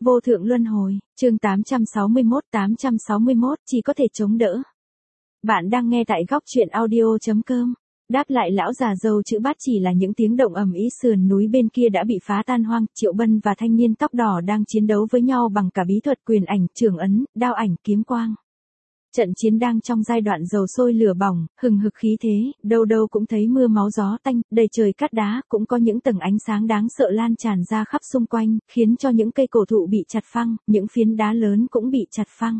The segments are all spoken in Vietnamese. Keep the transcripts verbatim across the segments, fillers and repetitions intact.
Vô thượng luân hồi, chương tám trăm sáu mươi mốt tám trăm sáu mươi mốt chỉ có thể chống đỡ. Bạn đang nghe tại góc truyện audio chấm com. Đáp lại lão già dâu chữ bát chỉ là những tiếng động ầm ĩ, sườn núi bên kia đã bị phá tan hoang, Triệu Bân và thanh niên tóc đỏ đang chiến đấu với nhau bằng cả bí thuật quyền ảnh, trường ấn, đao ảnh, kiếm quang. Trận chiến đang trong giai đoạn dầu sôi lửa bỏng, hừng hực khí thế, đâu đâu cũng thấy mưa máu gió tanh, đầy trời cát đá, cũng có những tầng ánh sáng đáng sợ lan tràn ra khắp xung quanh, khiến cho những cây cổ thụ bị chặt phăng, những phiến đá lớn cũng bị chặt phăng.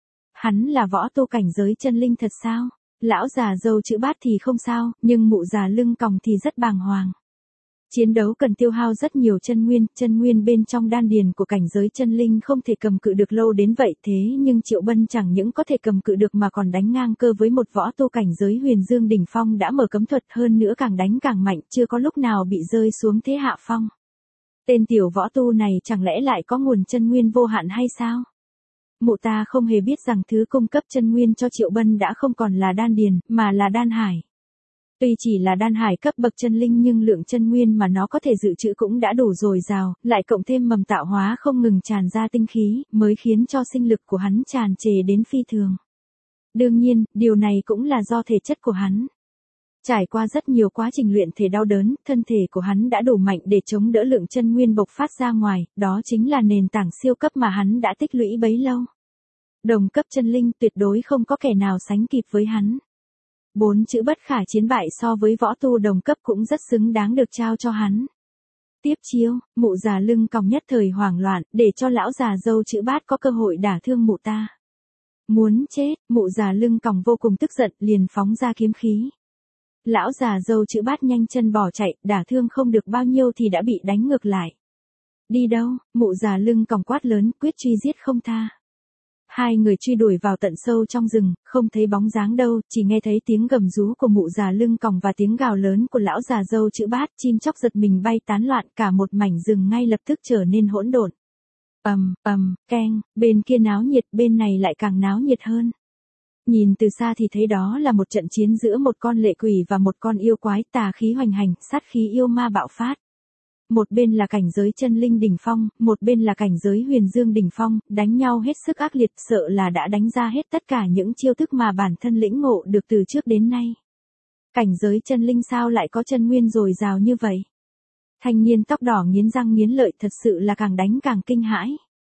Hắn là võ tu cảnh giới chân linh thật sao? Lão già dâu chữ bát thì không sao, nhưng mụ già lưng còng thì rất bàng hoàng. Chiến đấu cần tiêu hao rất nhiều chân nguyên, chân nguyên bên trong đan điền của cảnh giới chân linh không thể cầm cự được lâu đến vậy, thế nhưng Triệu Bân chẳng những có thể cầm cự được mà còn đánh ngang cơ với một võ tu cảnh giới huyền dương đỉnh phong đã mở cấm thuật, hơn nữa càng đánh càng mạnh, chưa có lúc nào bị rơi xuống thế hạ phong. Tên tiểu võ tu này chẳng lẽ lại có nguồn chân nguyên vô hạn hay sao? Mụ ta không hề biết rằng thứ cung cấp chân nguyên cho Triệu Bân đã không còn là đan điền, mà là đan hải. Tuy chỉ là đan hải cấp bậc chân linh nhưng lượng chân nguyên mà nó có thể dự trữ cũng đã đủ dồi dào, lại cộng thêm mầm tạo hóa không ngừng tràn ra tinh khí, mới khiến cho sinh lực của hắn tràn trề đến phi thường. Đương nhiên, điều này cũng là do thể chất của hắn. Trải qua rất nhiều quá trình luyện thể đau đớn, thân thể của hắn đã đủ mạnh để chống đỡ lượng chân nguyên bộc phát ra ngoài, đó chính là nền tảng siêu cấp mà hắn đã tích lũy bấy lâu. Đồng cấp chân linh tuyệt đối không có kẻ nào sánh kịp với hắn. Bốn chữ bất khả chiến bại so với võ tu đồng cấp cũng rất xứng đáng được trao cho hắn. Tiếp chiêu, mụ già lưng còng nhất thời hoảng loạn, để cho lão già dâu chữ bát có cơ hội đả thương mụ ta. Muốn chết, mụ già lưng còng vô cùng tức giận, liền phóng ra kiếm khí. Lão già dâu chữ bát nhanh chân bỏ chạy, đả thương không được bao nhiêu thì đã bị đánh ngược lại. Đi đâu? Mụ già lưng còng quát lớn, quyết truy giết không tha. Hai người truy đuổi vào tận sâu trong rừng, không thấy bóng dáng đâu, chỉ nghe thấy tiếng gầm rú của mụ già lưng còng và tiếng gào lớn của lão già dâu chữ bát, chim chóc giật mình bay tán loạn, cả một mảnh rừng ngay lập tức trở nên hỗn độn. Ầm, ầm, keng, bên kia náo nhiệt, bên này lại càng náo nhiệt hơn. Nhìn từ xa thì thấy đó là một trận chiến giữa một con lệ quỷ và một con yêu quái, tà khí hoành hành, sát khí yêu ma bạo phát. Một bên là cảnh giới chân linh đỉnh phong, một bên là cảnh giới huyền dương đỉnh phong, đánh nhau hết sức ác liệt, sợ là đã đánh ra hết tất cả những chiêu thức mà bản thân lĩnh ngộ được từ trước đến nay. Cảnh giới chân linh sao lại có chân nguyên dồi dào như vậy? Thanh niên tóc đỏ nghiến răng nghiến lợi, thật sự là càng đánh càng kinh hãi.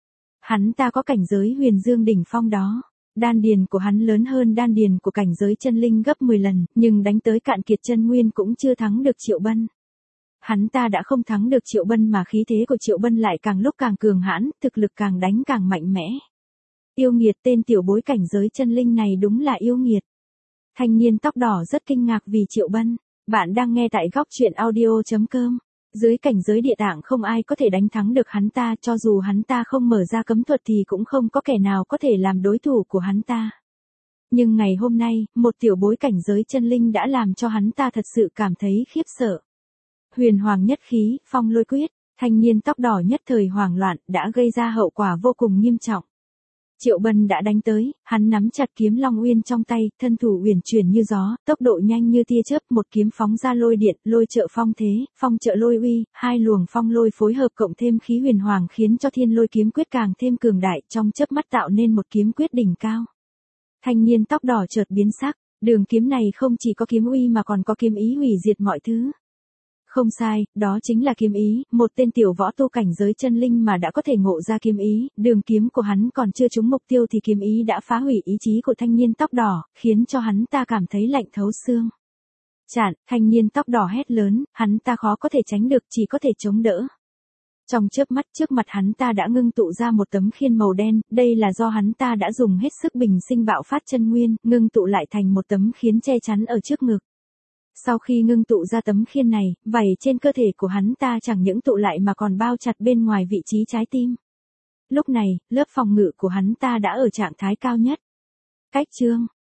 Hắn ta có cảnh giới huyền dương đỉnh phong đó. Đan điền của hắn lớn hơn đan điền của cảnh giới chân linh gấp mười lần, nhưng đánh tới cạn kiệt chân nguyên cũng chưa thắng được Triệu Bân. Hắn ta đã không thắng được Triệu Bân mà khí thế của Triệu Bân lại càng lúc càng cường hãn, thực lực càng đánh càng mạnh mẽ. Yêu nghiệt, tên tiểu bối cảnh giới chân linh này đúng là yêu nghiệt. Thanh niên tóc đỏ rất kinh ngạc vì Triệu Bân. Bạn đang nghe tại góc truyện audio chấm com. Dưới cảnh giới địa tạng không ai có thể đánh thắng được hắn ta, cho dù hắn ta không mở ra cấm thuật thì cũng không có kẻ nào có thể làm đối thủ của hắn ta. Nhưng ngày hôm nay, một tiểu bối cảnh giới chân linh đã làm cho hắn ta thật sự cảm thấy khiếp sợ. Huyền hoàng nhất khí, phong lôi quyết, thanh niên tóc đỏ nhất thời hoảng loạn, đã gây ra hậu quả vô cùng nghiêm trọng. Triệu Bân đã đánh tới, hắn nắm chặt kiếm Long Uyên trong tay, thân thủ uyển chuyển như gió, tốc độ nhanh như tia chớp, một kiếm phóng ra lôi điện, lôi trợ phong thế, phong trợ lôi uy, hai luồng phong lôi phối hợp cộng thêm khí huyền hoàng khiến cho thiên lôi kiếm quyết càng thêm cường đại, trong chớp mắt tạo nên một kiếm quyết đỉnh cao. Thanh niên tóc đỏ chợt biến sắc, đường kiếm này không chỉ có kiếm uy mà còn có kiếm ý hủy diệt mọi thứ. Không sai, đó chính là kiếm ý, một tên tiểu võ tu cảnh giới chân linh mà đã có thể ngộ ra kiếm ý, đường kiếm của hắn còn chưa trúng mục tiêu thì kiếm ý đã phá hủy ý chí của thanh niên tóc đỏ, khiến cho hắn ta cảm thấy lạnh thấu xương. Chặn, thanh niên tóc đỏ hét lớn, hắn ta khó có thể tránh được, chỉ có thể chống đỡ. Trong chớp mắt trước mặt hắn ta đã ngưng tụ ra một tấm khiên màu đen, đây là do hắn ta đã dùng hết sức bình sinh bạo phát chân nguyên, ngưng tụ lại thành một tấm khiên che chắn ở trước ngực. Sau khi ngưng tụ ra tấm khiên này, vảy trên cơ thể của hắn ta chẳng những tụ lại mà còn bao chặt bên ngoài vị trí trái tim. Lúc này, lớp phòng ngự của hắn ta đã ở trạng thái cao nhất. Cách chương,